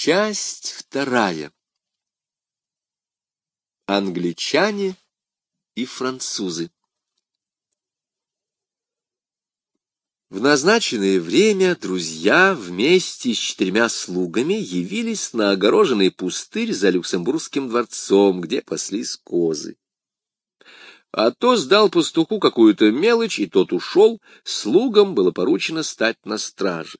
Часть вторая. Англичане и французы. В назначенное время друзья вместе с 4 слугами явились на огороженный пустырь за Люксембургским дворцом, где паслись козы. Атос дал пастуху какую-то мелочь, и тот ушел, слугам было поручено стать на страже.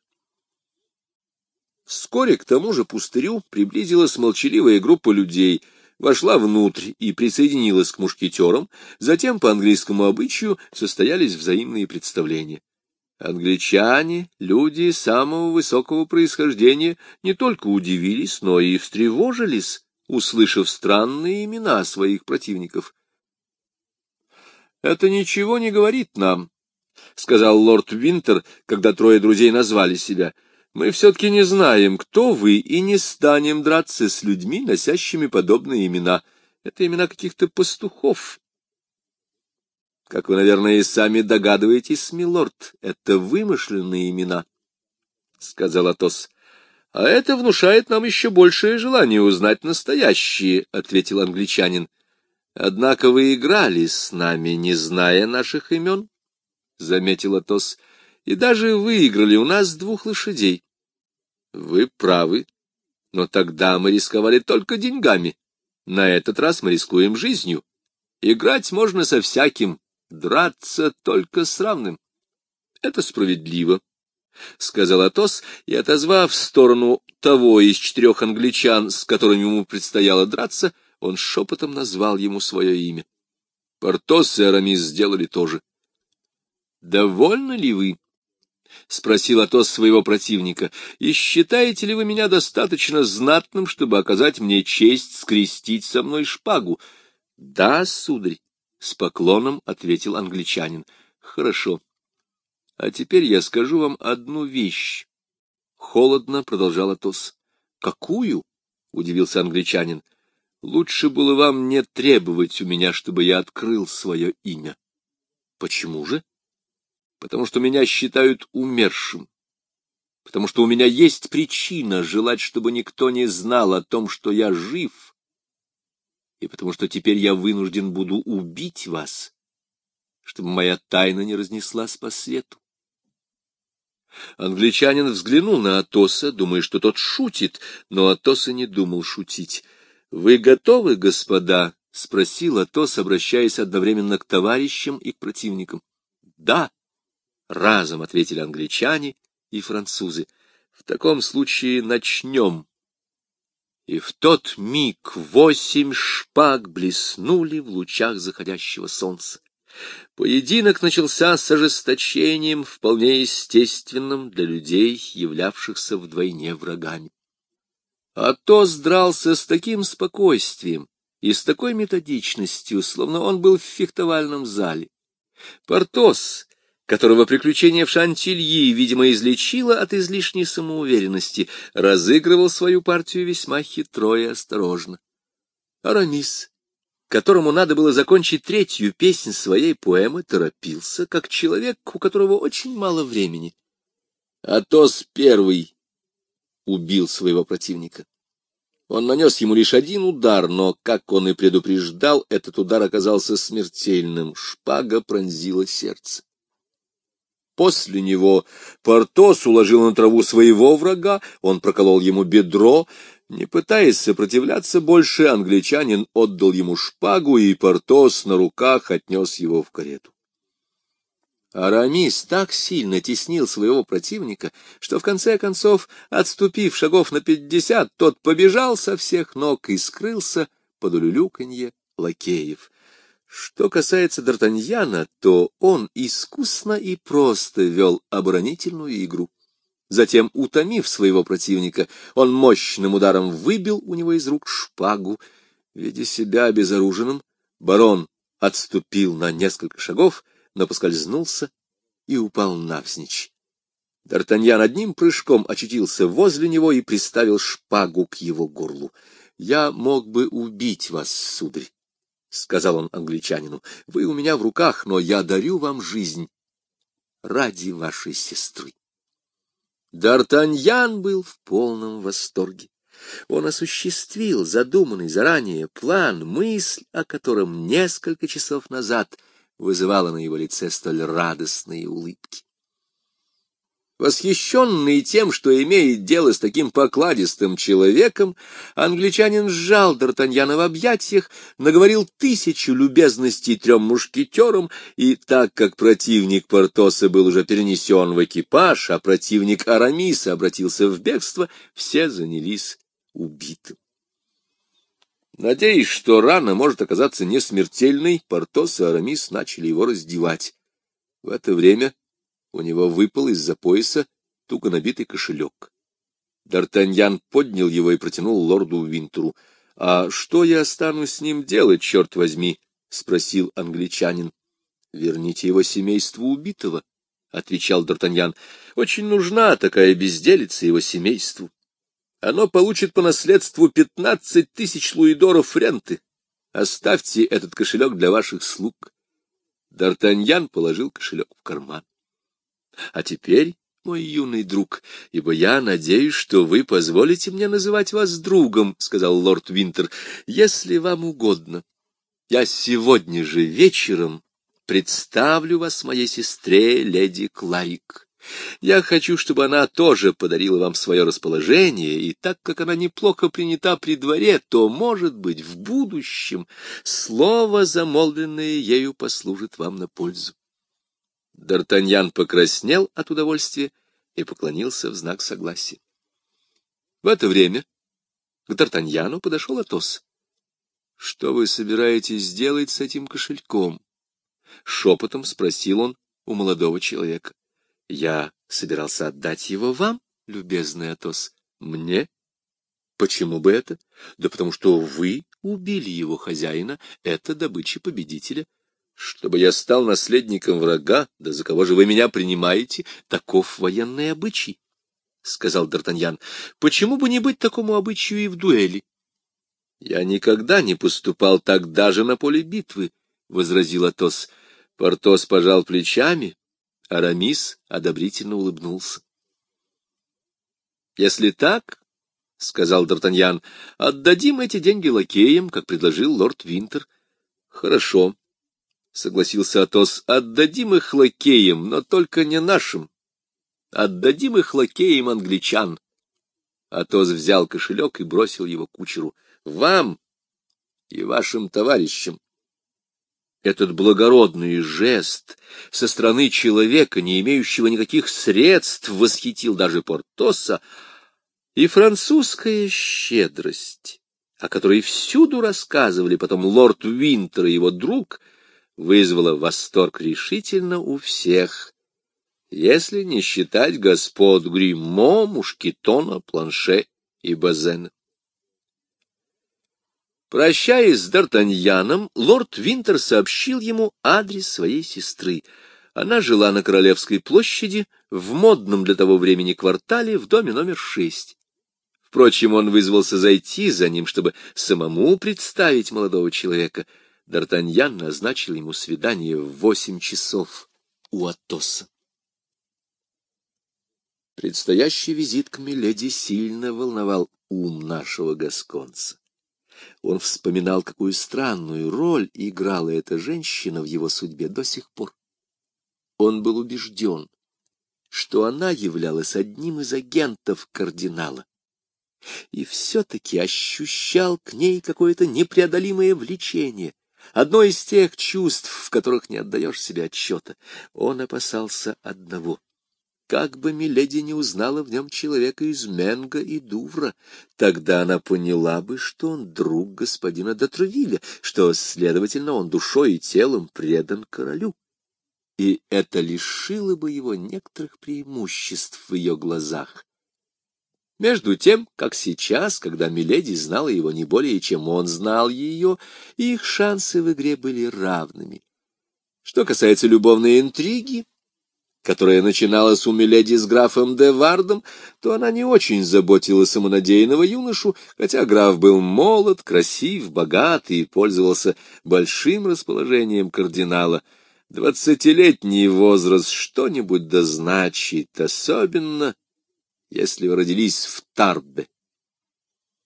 Вскоре к тому же пустырю приблизилась молчаливая группа людей, вошла внутрь и присоединилась к мушкетерам, затем по английскому обычаю состоялись взаимные представления. Англичане, люди самого высокого происхождения, не только удивились, но и встревожились, услышав странные имена своих противников. «Это ничего не говорит нам», — сказал лорд Винтер, когда 3 друзей назвали себя. «Мы все-таки не знаем, кто вы, и не станем драться с людьми, носящими подобные имена. Это имена каких-то пастухов». «Как вы, наверное, и сами догадываетесь, милорд, это вымышленные имена», — сказал Атос. «А это внушает нам еще большее желание узнать настоящие», — ответил англичанин. «Однако вы играли с нами, не зная наших имен», — заметил Атос, — «и даже выиграли у нас 2 лошадей». «Вы правы, но тогда мы рисковали только деньгами. На этот раз мы рискуем жизнью. Играть можно со всяким, драться только с равным». «Это справедливо», — сказал Атос, и, отозвав в сторону того из 4 англичан, с которыми ему предстояло драться, он шепотом назвал ему свое имя. Портос и Арамис сделали то же. «Довольны ли вы?» — спросил Атос своего противника. «И считаете ли вы меня достаточно знатным, чтобы оказать мне честь скрестить со мной шпагу?» «Да, сударь», — с поклоном ответил англичанин. «Хорошо. А теперь я скажу вам одну вещь». Холодно продолжал Атос. «Какую?» — удивился англичанин. «Лучше было вам не требовать у меня, чтобы я открыл свое имя». «Почему же?» «Потому что меня считают умершим. Потому что у меня есть причина желать, чтобы никто не знал о том, что я жив. И потому что теперь я вынужден буду убить вас, чтобы моя тайна не разнеслась по свету». Англичанин взглянул на Атоса, думая, что тот шутит, но Атос и не думал шутить. «Вы готовы, господа?» — спросил Атос, обращаясь одновременно к товарищам и к противникам. «Да», — разом ответили англичане и французы. «В таком случае начнем». И в тот миг 8 шпаг блеснули в лучах заходящего солнца. Поединок начался с ожесточением, вполне естественным для людей, являвшихся вдвойне врагами. Атос дрался с таким спокойствием и с такой методичностью, словно он был в фехтовальном зале. Портос, которого приключение в Шантильи, видимо, излечило от излишней самоуверенности, разыгрывал свою партию весьма хитро и осторожно. Арамис, которому надо было закончить 3-ю песнь своей поэмы, торопился, как человек, у которого очень мало времени. Атос первый убил своего противника. Он нанес ему лишь 1 удар, но, как он и предупреждал, этот удар оказался смертельным. Шпага пронзила сердце. После него Портос уложил на траву своего врага, он проколол ему бедро. Не пытаясь сопротивляться больше, англичанин отдал ему шпагу, и Портос на руках отнес его в карету. Арамис так сильно теснил своего противника, что в конце концов, отступив шагов на 50, тот побежал со всех ног и скрылся под улюлюканье лакеев. Что касается Д'Артаньяна, то он искусно и просто вел оборонительную игру. Затем, утомив своего противника, он мощным ударом выбил у него из рук шпагу. Видя себя обезоруженным, барон отступил на несколько шагов, но поскользнулся и упал навзничь. Д'Артаньян одним прыжком очутился возле него и приставил шпагу к его горлу. «Я мог бы убить вас, сударь», — сказал он англичанину. «Вы у меня в руках, но я дарю вам жизнь ради вашей сестры». Д'Артаньян был в полном восторге. Он осуществил задуманный заранее план, мысль о котором несколько часов назад вызывала на его лице столь радостные улыбки. Восхищенный тем, что имеет дело с таким покладистым человеком, англичанин сжал Д'Артаньяна в объятиях, наговорил 1000 любезностей 3 мушкетерам, и так как противник Портоса был уже перенесен в экипаж, а противник Арамиса обратился в бегство, все занялись убитым. Надеясь, что рана может оказаться несмертельной, Портос и Арамис начали его раздевать. В это время у него выпал из-за пояса туго набитый кошелек. Д'Артаньян поднял его и протянул лорду Винтеру. — А что я стану с ним делать, черт возьми? — спросил англичанин. — Верните его семейству убитого, — отвечал Д'Артаньян. — Очень нужна такая безделица его семейству. Оно получит по наследству 15 000 луидоров ренты. Оставьте этот кошелек для ваших слуг. Д'Артаньян положил кошелек в карман. — А теперь, мой юный друг, ибо я надеюсь, что вы позволите мне называть вас другом, — сказал лорд Винтер, — если вам угодно. Я сегодня же вечером представлю вас моей сестре, леди Кларик. Я хочу, чтобы она тоже подарила вам свое расположение, и так как она неплохо принята при дворе, то, может быть, в будущем слово, замолвленное ею, послужит вам на пользу. Д'Артаньян покраснел от удовольствия и поклонился в знак согласия. В это время к Д'Артаньяну подошел Атос. — Что вы собираетесь делать с этим кошельком? — шепотом спросил он у молодого человека. — Я собирался отдать его вам, любезный Атос. — Мне? Почему бы это? Да потому что вы убили его хозяина, это добыча победителя. Чтобы я стал наследником врага, да за кого же вы меня принимаете? Таков военный обычай, — сказал Д'Артаньян. — Почему бы не быть такому обычаю и в дуэли? — Я никогда не поступал так даже на поле битвы, — возразил Атос. Портос пожал плечами, Арамис одобрительно улыбнулся. — Если так, — сказал Д'Артаньян, — отдадим эти деньги лакеям, как предложил лорд Винтер. — Хорошо, — согласился Атос, — отдадим их лакеям, но только не нашим. Отдадим их лакеям англичан. Атос взял кошелек и бросил его кучеру. — Вам и вашим товарищам. Этот благородный жест со стороны человека, не имеющего никаких средств, восхитил даже Портоса, и французская щедрость, о которой всюду рассказывали потом лорд Винтер и его друг, вызвала восторг решительно у всех, если не считать господ Гриммо, Мушкетона, Планше и Базена. Прощаясь с Д'Артаньяном, лорд Винтер сообщил ему адрес своей сестры. Она жила на Королевской площади, в модном для того времени квартале, в доме номер 6. Впрочем, он вызвался зайти за ним, чтобы самому представить молодого человека. Д'Артаньян назначил ему свидание в 8 часов у Атоса. Предстоящий визит к миледи сильно волновал ум нашего гасконца. Он вспоминал, какую странную роль играла эта женщина в его судьбе до сих пор. Он был убежден, что она являлась одним из агентов кардинала, и все-таки ощущал к ней какое-то непреодолимое влечение, одно из тех чувств, в которых не отдаешь себе отчета. Он опасался одного — как бы миледи не узнала в нем человека из Менго и Дувра, тогда она поняла бы, что он друг господина де Тревилля, что, следовательно, он душой и телом предан королю. И это лишило бы его некоторых преимуществ в ее глазах. Между тем, как сейчас, когда миледи знала его не более, чем он знал ее, их шансы в игре были равными. Что касается любовной интриги, которая начиналась у миледи с графом де Вардом, то она не очень заботила самонадеянного юношу, хотя граф был молод, красив, богат и пользовался большим расположением кардинала. 20-летний возраст что-нибудь да значит, особенно если вы родились в Тарбе.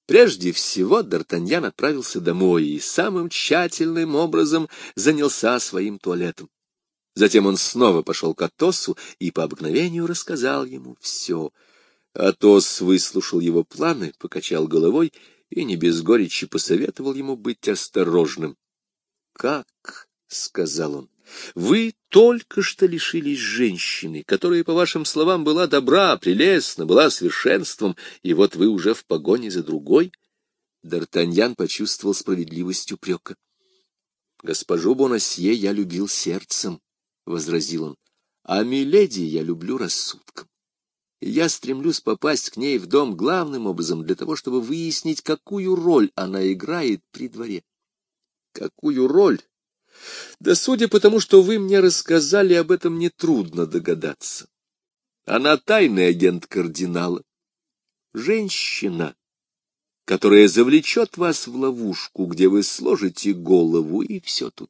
Прежде всего Д'Артаньян отправился домой и самым тщательным образом занялся своим туалетом. Затем он снова пошел к Атосу и по обыкновению рассказал ему все. Атос выслушал его планы, покачал головой и не без горечи посоветовал ему быть осторожным. — Как? — сказал он. — Вы только что лишились женщины, которая, по вашим словам, была добра, прелестна, была совершенством, и вот вы уже в погоне за другой. Д'Артаньян почувствовал справедливость упрека. — Госпожу Бонасье я любил сердцем, — возразил он, — а миледи я люблю рассудком. И я стремлюсь попасть к ней в дом главным образом для того, чтобы выяснить, какую роль она играет при дворе. Какую роль? Да судя по тому, что вы мне рассказали, об этом нетрудно догадаться. Она тайный агент кардинала. Женщина, которая завлечет вас в ловушку, где вы сложите голову, и все тут.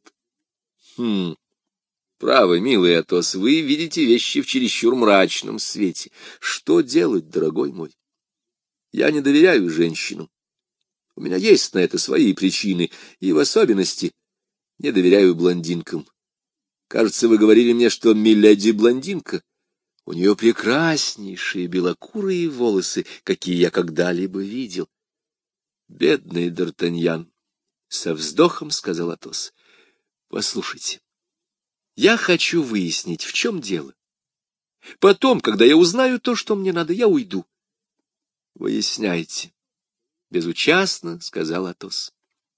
Право, милый Атос, вы видите вещи в чересчур мрачном свете. Что делать, дорогой мой? Я не доверяю женщинам. У меня есть на это свои причины, и в особенности не доверяю блондинкам. Кажется, вы говорили мне, что миледи блондинка. У нее прекраснейшие белокурые волосы, какие я когда-либо видел. Бедный Д'Артаньян, — со вздохом сказал Атос. — Послушайте, я хочу выяснить, в чем дело. Потом, когда я узнаю то, что мне надо, я уйду. — Выясняйте, — безучастно сказал Атос.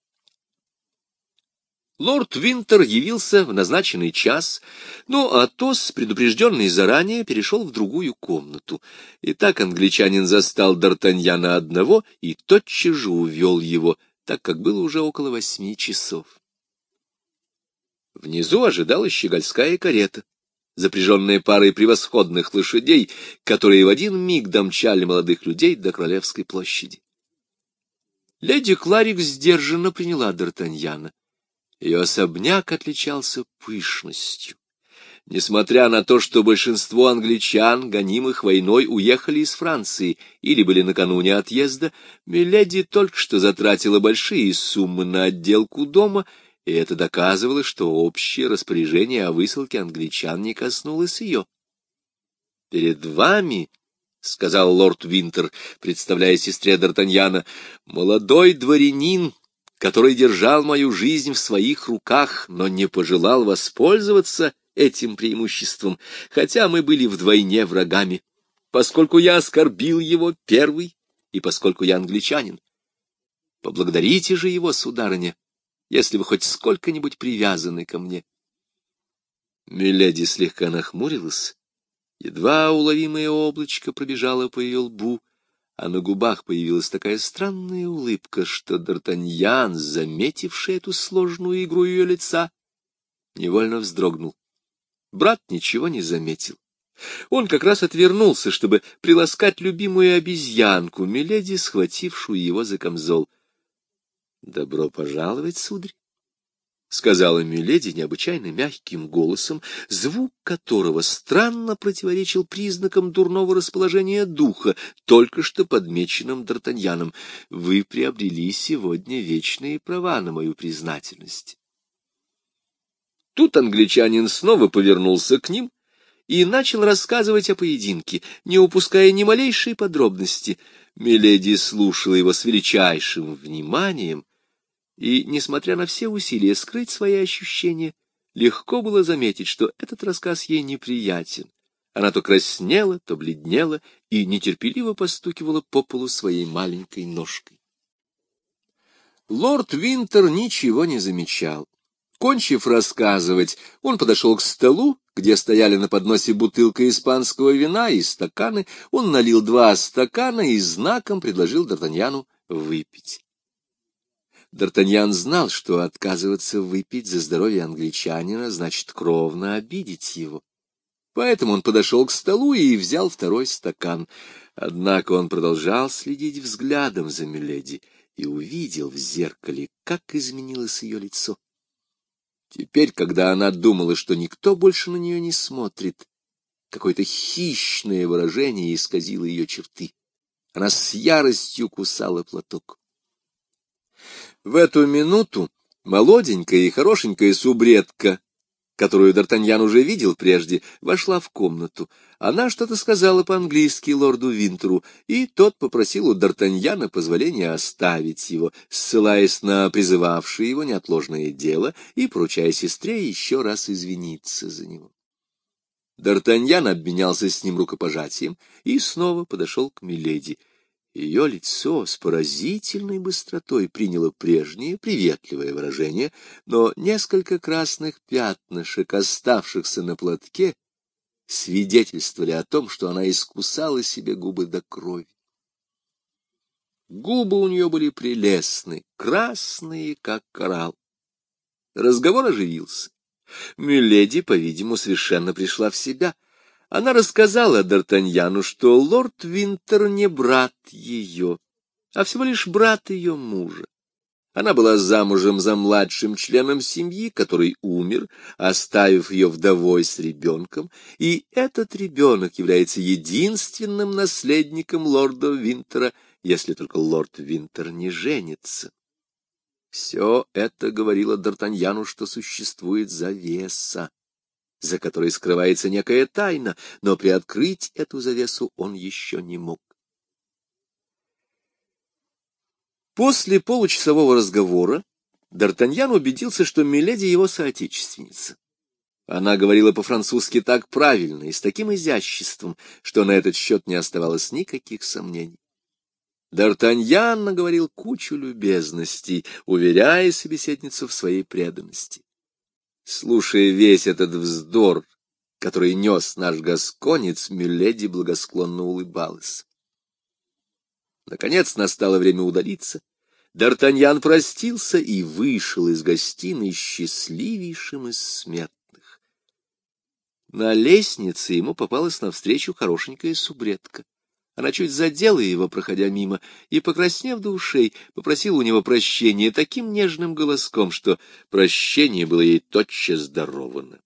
Лорд Винтер явился в назначенный час, но Атос, предупрежденный заранее, перешел в другую комнату. И так англичанин застал Д'Артаньяна одного и тотчас же увел его, так как было уже около 8 часов. Внизу ожидала щегольская карета, запряженная парой превосходных лошадей, которые в один миг домчали молодых людей до Королевской площади. Леди Кларик сдержанно приняла Д'Артаньяна. Ее особняк отличался пышностью. Несмотря на то, что большинство англичан, гонимых войной, уехали из Франции или были накануне отъезда, миледи только что затратила большие суммы на отделку дома, и это доказывало, что общее распоряжение о высылке англичан не коснулось ее. — Перед вами, — сказал лорд Винтер, представляя сестре Д'Артаньяна, — молодой дворянин, который держал мою жизнь в своих руках, но не пожелал воспользоваться этим преимуществом, хотя мы были вдвойне врагами, поскольку я оскорбил его первый и поскольку я англичанин. Поблагодарите же его, сударыня, если вы хоть сколько-нибудь привязаны ко мне. Миледи слегка нахмурилась, едва уловимое облачко пробежало по ее лбу, а на губах появилась такая странная улыбка, что Д'Артаньян, заметивший эту сложную игру ее лица, невольно вздрогнул. Брат ничего не заметил. Он как раз отвернулся, чтобы приласкать любимую обезьянку, миледи, схватившую его за камзол. — Добро пожаловать, сударь, — сказала миледи необычайно мягким голосом, звук которого странно противоречил признакам дурного расположения духа, только что подмеченным Д'Артаньяном. — Вы приобрели сегодня вечные права на мою признательность. Тут англичанин снова повернулся к ним и начал рассказывать о поединке, не упуская ни малейшей подробности. Миледи слушала его с величайшим вниманием, и, несмотря на все усилия скрыть свои ощущения, легко было заметить, что этот рассказ ей неприятен. Она то краснела, то бледнела и нетерпеливо постукивала по полу своей маленькой ножкой. Лорд Винтер ничего не замечал. Кончив рассказывать, он подошел к столу, где стояли на подносе бутылка испанского вина и стаканы. Он налил 2 стакана и знаком предложил Д'Артаньяну выпить. Д'Артаньян знал, что отказываться выпить за здоровье англичанина значит кровно обидеть его. Поэтому он подошел к столу и взял 2-й стакан. Однако он продолжал следить взглядом за миледи и увидел в зеркале, как изменилось ее лицо. Теперь, когда она думала, что никто больше на нее не смотрит, какое-то хищное выражение исказило ее черты. Она с яростью кусала платок. В эту минуту молоденькая и хорошенькая субредка, которую Д'Артаньян уже видел прежде, вошла в комнату. Она что-то сказала по-английски лорду Винтеру, и тот попросил у Д'Артаньяна позволения оставить его, ссылаясь на призывавшее его неотложное дело и поручая сестре еще раз извиниться за него. Д'Артаньян обменялся с ним рукопожатием и снова подошел к миледи. Ее лицо с поразительной быстротой приняло прежнее приветливое выражение, но несколько красных пятнышек, оставшихся на платке, свидетельствовали о том, что она искусала себе губы до крови. Губы у нее были прелестны, красные, как коралл. Разговор оживился. Миледи, по-видимому, совершенно пришла в себя. Она рассказала Д'Артаньяну, что лорд Винтер не брат ее, а всего лишь брат ее мужа. Она была замужем за младшим членом семьи, который умер, оставив ее вдовой с ребенком, и этот ребенок является единственным наследником лорда Винтера, если только лорд Винтер не женится. Все это говорило Д'Артаньяну, что существует завеса, за которой скрывается некая тайна, но приоткрыть эту завесу он еще не мог. После получасового разговора Д'Артаньян убедился, что миледи его соотечественница. Она говорила по-французски так правильно и с таким изяществом, что на этот счет не оставалось никаких сомнений. Д'Артаньян наговорил кучу любезностей, уверяя собеседницу в своей преданности. Слушая весь этот вздор, который нес наш гасконец, миледи благосклонно улыбалась. Наконец настало время удалиться. Д'Артаньян простился и вышел из гостиной счастливейшим из смертных. На лестнице ему попалась навстречу хорошенькая субредка. Она чуть задела его, проходя мимо, и, покраснев до ушей, попросила у него прощения таким нежным голоском, что прощение было ей тотчас даровано.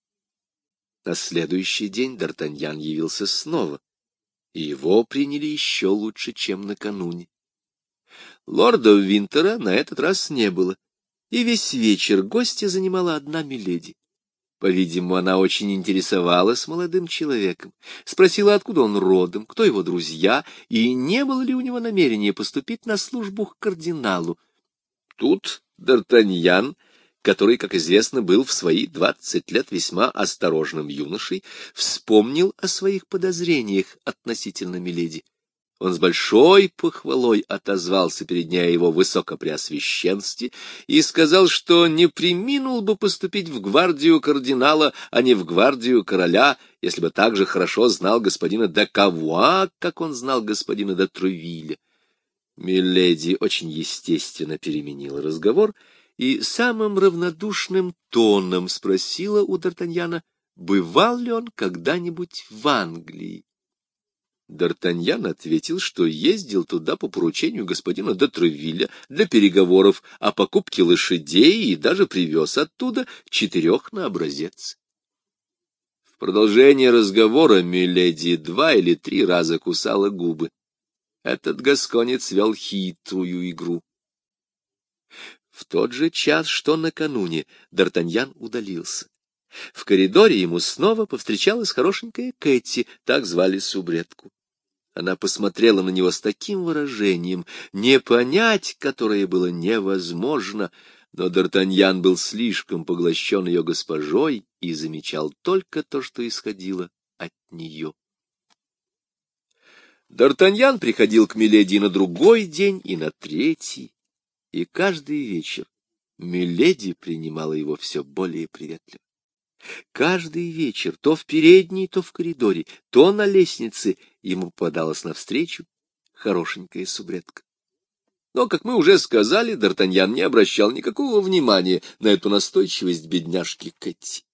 На следующий день Д'Артаньян явился снова, и его приняли еще лучше, чем накануне. Лорда Винтера на этот раз не было, и весь вечер гостья занимала одна миледи. По-видимому, она очень интересовалась молодым человеком, спросила, откуда он родом, кто его друзья, и не было ли у него намерения поступить на службу к кардиналу. Тут Д'Артаньян, который, как известно, был в свои 20 лет весьма осторожным юношей, вспомнил о своих подозрениях относительно миледи. Он с большой похвалой отозвался перед ней о его высокопреосвященстве и сказал, что не преминул бы поступить в гвардию кардинала, а не в гвардию короля, если бы так же хорошо знал господина де Кавуа, как он знал господина де Трувиля. Миледи очень естественно переменила разговор и самым равнодушным тоном спросила у Д'Артаньяна, бывал ли он когда-нибудь в Англии. Д'Артаньян ответил, что ездил туда по поручению господина де Трувиля для переговоров о покупке лошадей и даже привез оттуда 4 на образец. В продолжение разговора миледи 2 или 3 раза кусала губы. Этот гасконец вел хитрую игру. В тот же час, что накануне, Д'Артаньян удалился. В коридоре ему снова повстречалась хорошенькая Кэти, так звали субредку. Она посмотрела на него с таким выражением, не понять которое было невозможно, но Д'Артаньян был слишком поглощен ее госпожой и замечал только то, что исходило от нее. Д'Артаньян приходил к миледи на другой день и на третий, и каждый вечер миледи принимала его все более приветливо. Каждый вечер, то в передней, то в коридоре, то на лестнице ему попадалась навстречу хорошенькая субредка. Но, как мы уже сказали, Д'Артаньян не обращал никакого внимания на эту настойчивость бедняжки Кэти.